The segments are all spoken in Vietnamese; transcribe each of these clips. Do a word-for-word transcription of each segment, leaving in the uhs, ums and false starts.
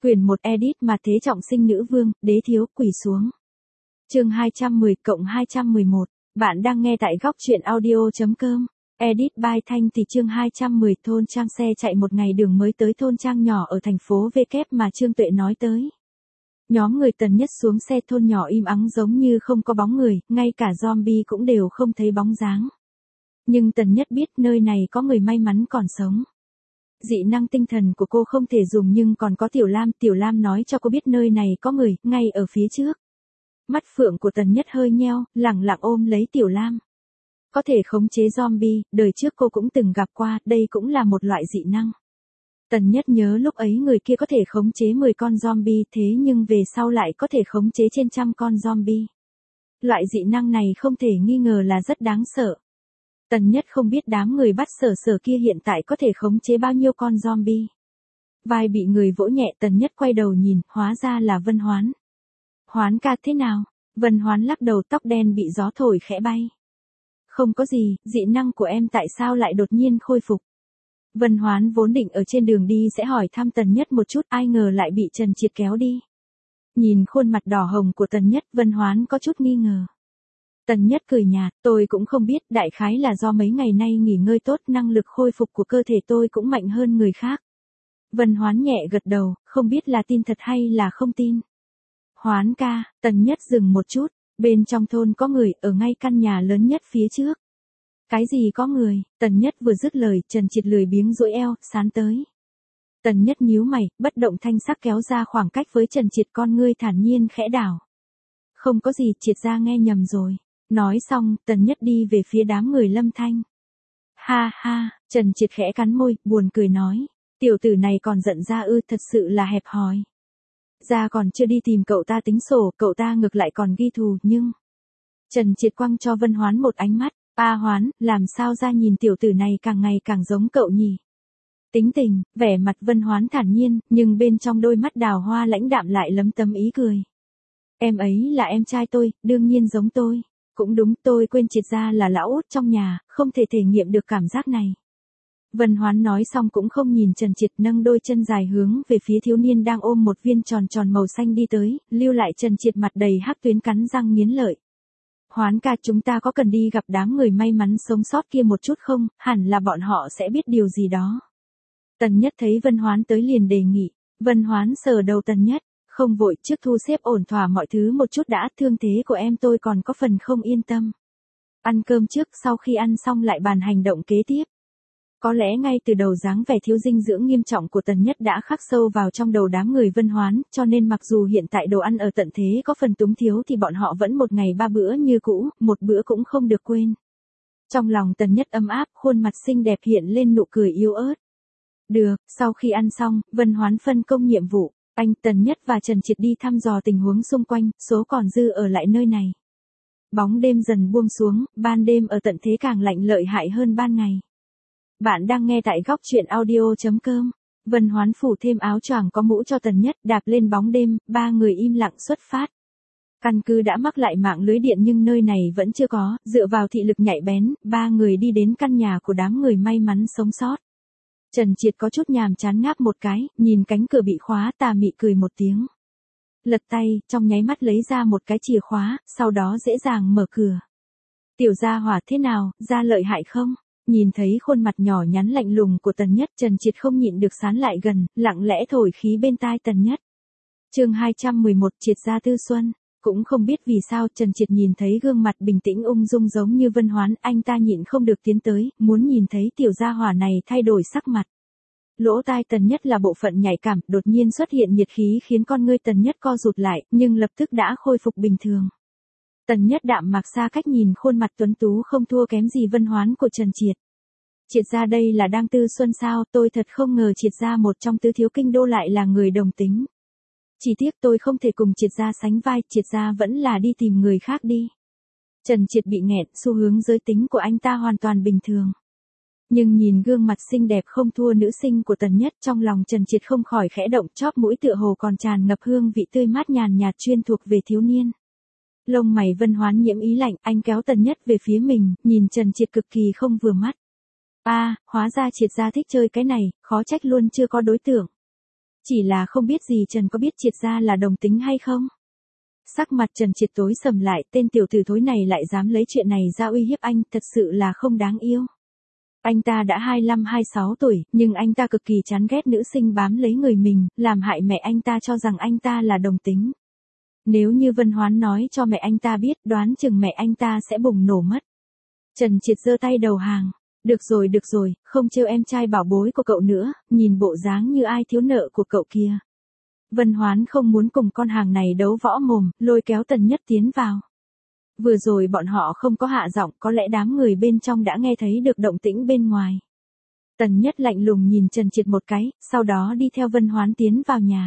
Quyển một edit mà thế trọng sinh nữ vương, đế thiếu, quỳ xuống. Chương hai trăm mười cộng hai trăm mười một. Bạn đang nghe tại góc truyện audio chấm com. Edit by Thanh thì chương hai trăm mười thôn Trang xe chạy một ngày đường mới tới thôn Trang nhỏ ở thành phố V kép mà Trương Tuệ nói tới. Nhóm người Tần Nhất xuống xe thôn nhỏ im ắng giống như không có bóng người, ngay cả zombie cũng đều không thấy bóng dáng. Nhưng Tần Nhất biết nơi này có người may mắn còn sống. Dị năng tinh thần của cô không thể dùng nhưng còn có Tiểu Lam, Tiểu Lam nói cho cô biết nơi này có người, ngay ở phía trước. Mắt phượng của Tần Nhất hơi nheo, lẳng lặng ôm lấy Tiểu Lam. Có thể khống chế zombie, đời trước cô cũng từng gặp qua, đây cũng là một loại dị năng. Tần Nhất nhớ lúc ấy người kia có thể khống chế mười con zombie thế nhưng về sau lại có thể khống chế trên trăm con zombie. Loại dị năng này không thể nghi ngờ là rất đáng sợ. Tần Nhất không biết đám người bắt sở sở kia hiện tại có thể khống chế bao nhiêu con zombie. Vai bị người vỗ nhẹ, Tần Nhất quay đầu nhìn, hóa ra là Vân Hoán. Hoán ca thế nào? Vân Hoán lắc đầu, tóc đen bị gió thổi khẽ bay. Không có gì, dị năng của em tại sao lại đột nhiên khôi phục? Vân Hoán vốn định ở trên đường đi sẽ hỏi thăm Tần Nhất một chút, ai ngờ lại bị Trần Triệt kéo đi. Nhìn khuôn mặt đỏ hồng của Tần Nhất, Vân Hoán có chút nghi ngờ. Tần Nhất cười nhạt, tôi cũng không biết, đại khái là do mấy ngày nay nghỉ ngơi tốt, năng lực khôi phục của cơ thể tôi cũng mạnh hơn người khác. Vân Hoán nhẹ gật đầu, không biết là tin thật hay là không tin. Hoán ca, Tần Nhất dừng một chút, bên trong thôn có người, ở ngay căn nhà lớn nhất phía trước. Cái gì có người? Tần Nhất vừa dứt lời, Trần Triệt lười biếng duỗi eo, sán tới. Tần Nhất nhíu mày, bất động thanh sắc kéo ra khoảng cách với Trần Triệt, con ngươi thản nhiên khẽ đảo. Không có gì, Triệt gia nghe nhầm rồi. Nói xong, Tần Nhất đi về phía đám người Lâm Thanh. Ha ha, Trần Triệt khẽ cắn môi, buồn cười nói. Tiểu tử này còn giận ra ư, thật sự là hẹp hòi. Ra còn chưa đi tìm cậu ta tính sổ, cậu ta ngược lại còn ghi thù, nhưng... Trần Triệt quăng cho Vân Hoán một ánh mắt. A Hoán, làm sao ra nhìn tiểu tử này càng ngày càng giống cậu nhỉ? Tính tình, vẻ mặt Vân Hoán thản nhiên, nhưng bên trong đôi mắt đào hoa lãnh đạm lại lấm tấm ý cười. Em ấy là em trai tôi, đương nhiên giống tôi. Cũng đúng, tôi quên Triệt gia là lão út trong nhà, không thể thể nghiệm được cảm giác này. Vân Hoán nói xong cũng không nhìn Trần Triệt, nâng đôi chân dài hướng về phía thiếu niên đang ôm một viên tròn tròn màu xanh đi tới, lưu lại Trần Triệt mặt đầy hắc tuyến cắn răng nghiến lợi. Hoán ca, chúng ta có cần đi gặp đám người may mắn sống sót kia một chút không, hẳn là bọn họ sẽ biết điều gì đó. Tần Nhất thấy Vân Hoán tới liền đề nghị. Vân Hoán sờ đầu Tần Nhất, không vội, trước thu xếp ổn thỏa mọi thứ một chút đã, thương thế của em tôi còn có phần không yên tâm. Ăn cơm trước, sau khi ăn xong lại bàn hành động kế tiếp. Có lẽ ngay từ đầu dáng vẻ thiếu dinh dưỡng nghiêm trọng của Tần Nhất đã khắc sâu vào trong đầu đám người Vân Hoán, cho nên mặc dù hiện tại đồ ăn ở tận thế có phần túng thiếu thì bọn họ vẫn một ngày ba bữa như cũ, một bữa cũng không được quên. Trong lòng Tần Nhất ấm áp, khuôn mặt xinh đẹp hiện lên nụ cười yếu ớt. Được, sau khi ăn xong, Vân Hoán phân công nhiệm vụ, anh, Tần Nhất và Trần Triệt đi thăm dò tình huống xung quanh, số còn dư ở lại nơi này. Bóng đêm dần buông xuống, ban đêm ở tận thế càng lạnh lợi hại hơn ban ngày. Bạn đang nghe tại góc truyện audio chấm com. Vân Hoán phủ thêm áo choàng có mũ cho Tần Nhất, đạp lên bóng đêm, ba người im lặng xuất phát. Căn cứ đã mắc lại mạng lưới điện nhưng nơi này vẫn chưa có, dựa vào thị lực nhạy bén, ba người đi đến căn nhà của đám người may mắn sống sót. Trần Triệt có chút nhàm chán ngáp một cái, nhìn cánh cửa bị khóa, tà mị cười một tiếng. Lật tay, trong nháy mắt lấy ra một cái chìa khóa, sau đó dễ dàng mở cửa. Tiểu gia hỏa thế nào, ra lợi hại không? Nhìn thấy khuôn mặt nhỏ nhắn lạnh lùng của Tần Nhất, Trần Triệt không nhịn được sán lại gần, lặng lẽ thổi khí bên tai Tần Nhất. Chương hai trăm mười một, Triệt gia tư xuân. Cũng không biết vì sao Trần Triệt nhìn thấy gương mặt bình tĩnh ung dung giống như Vân Hoán, anh ta nhịn không được tiến tới, muốn nhìn thấy tiểu gia hỏa này thay đổi sắc mặt. Lỗ tai Tần Nhất là bộ phận nhạy cảm, đột nhiên xuất hiện nhiệt khí khiến con ngươi Tần Nhất co rụt lại, nhưng lập tức đã khôi phục bình thường. Tần Nhất đạm mạc xa cách nhìn khuôn mặt tuấn tú không thua kém gì Vân Hoán của Trần Triệt. Triệt gia đây là đang tư xuân sao, tôi thật không ngờ Triệt gia một trong tứ thiếu kinh đô lại là người đồng tính. Chỉ tiếc tôi không thể cùng Triệt gia sánh vai, Triệt gia vẫn là đi tìm người khác đi. Trần Triệt bị nghẹn, xu hướng giới tính của anh ta hoàn toàn bình thường. Nhưng nhìn gương mặt xinh đẹp không thua nữ sinh của Tần Nhất, trong lòng Trần Triệt không khỏi khẽ động, chóp mũi tựa hồ còn tràn ngập hương vị tươi mát nhàn nhạt chuyên thuộc về thiếu niên. Lông mày Vân Hoán nhiễm ý lạnh, anh kéo Tần Nhất về phía mình, nhìn Trần Triệt cực kỳ không vừa mắt. A, à, hóa ra Triệt gia thích chơi cái này, khó trách luôn chưa có đối tượng. Chỉ là không biết gì Trần có biết Triệt gia là đồng tính hay không? Sắc mặt Trần Triệt tối sầm lại, tên tiểu tử thối này lại dám lấy chuyện này ra uy hiếp anh, thật sự là không đáng yêu. Anh ta đã hai mươi lăm hai mươi sáu tuổi, nhưng anh ta cực kỳ chán ghét nữ sinh bám lấy người mình, làm hại mẹ anh ta cho rằng anh ta là đồng tính. Nếu như Vân Hoán nói cho mẹ anh ta biết, đoán chừng mẹ anh ta sẽ bùng nổ mất. Trần Triệt giơ tay đầu hàng. Được rồi được rồi, không trêu em trai bảo bối của cậu nữa, nhìn bộ dáng như ai thiếu nợ của cậu kia. Vân Hoán không muốn cùng con hàng này đấu võ mồm, lôi kéo Tần Nhất tiến vào. Vừa rồi bọn họ không có hạ giọng, có lẽ đám người bên trong đã nghe thấy được động tĩnh bên ngoài. Tần Nhất lạnh lùng nhìn Trần Triệt một cái, sau đó đi theo Vân Hoán tiến vào nhà.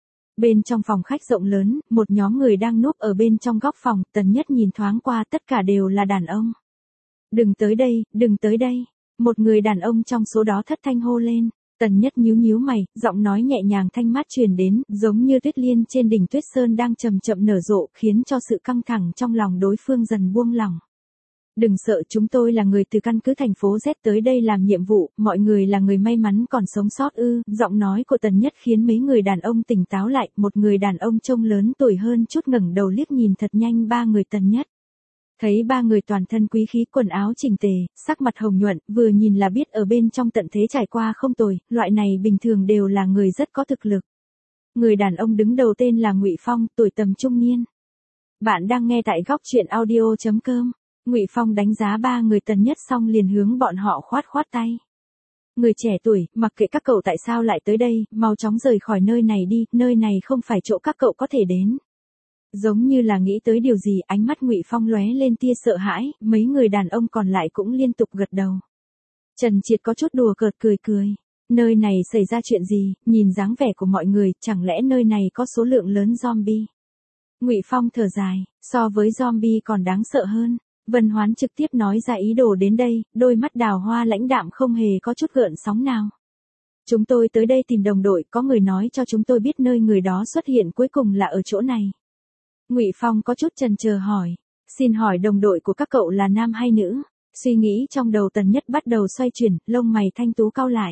Bên trong phòng khách rộng lớn, một nhóm người đang núp ở bên trong góc phòng, Tần Nhất nhìn thoáng qua tất cả đều là đàn ông. Đừng tới đây, đừng tới đây. Một người đàn ông trong số đó thất thanh hô lên. Tần Nhất nhíu nhíu mày, giọng nói nhẹ nhàng thanh mát truyền đến, giống như tuyết liên trên đỉnh tuyết sơn đang chậm chậm nở rộ, khiến cho sự căng thẳng trong lòng đối phương dần buông lỏng. Đừng sợ, chúng tôi là người từ căn cứ thành phố Z tới đây làm nhiệm vụ, mọi người là người may mắn còn sống sót ư. Giọng nói của Tần Nhất khiến mấy người đàn ông tỉnh táo lại, một người đàn ông trông lớn tuổi hơn chút ngẩng đầu liếc nhìn thật nhanh ba người Tần Nhất. Thấy ba người toàn thân quý khí, quần áo chỉnh tề, sắc mặt hồng nhuận, vừa nhìn là biết ở bên trong tận thế trải qua không tồi, loại này bình thường đều là người rất có thực lực. Người đàn ông đứng đầu tên là Ngụy Phong, tuổi tầm trung niên. Bạn đang nghe tại góc truyện audio chấm com. Ngụy Phong đánh giá ba người Tần Nhất xong liền hướng bọn họ khoát khoát tay. Người trẻ tuổi, mặc kệ các cậu tại sao lại tới đây, mau chóng rời khỏi nơi này đi, nơi này không phải chỗ các cậu có thể đến. Giống như là nghĩ tới điều gì, ánh mắt Ngụy Phong lóe lên tia sợ hãi, mấy người đàn ông còn lại cũng liên tục gật đầu. Trần Triệt có chút đùa cợt cười cười. Nơi này xảy ra chuyện gì, nhìn dáng vẻ của mọi người, chẳng lẽ nơi này có số lượng lớn zombie? Ngụy Phong thở dài, so với zombie còn đáng sợ hơn. Vân Hoán trực tiếp nói ra ý đồ đến đây, đôi mắt đào hoa lãnh đạm không hề có chút gợn sóng nào. Chúng tôi tới đây tìm đồng đội, có người nói cho chúng tôi biết nơi người đó xuất hiện cuối cùng là ở chỗ này. Ngụy Phong có chút chần chờ hỏi, xin hỏi đồng đội của các cậu là nam hay nữ? Suy nghĩ trong đầu Tần Nhất bắt đầu xoay chuyển, lông mày thanh tú cau lại.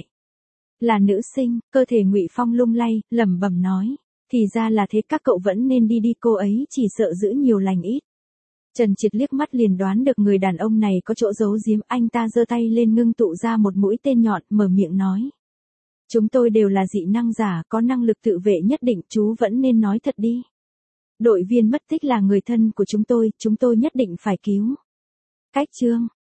Là nữ sinh, cơ thể Ngụy Phong lung lay, lẩm bẩm nói, thì ra là thế, các cậu vẫn nên đi đi, cô ấy chỉ sợ giữ nhiều lành ít. Trần Triệt liếc mắt liền đoán được người đàn ông này có chỗ giấu giếm, anh ta giơ tay lên ngưng tụ ra một mũi tên nhọn, mở miệng nói. Chúng tôi đều là dị năng giả, có năng lực tự vệ nhất định, chú vẫn nên nói thật đi. Đội viên mất tích là người thân của chúng tôi, chúng tôi nhất định phải cứu. Cách chương.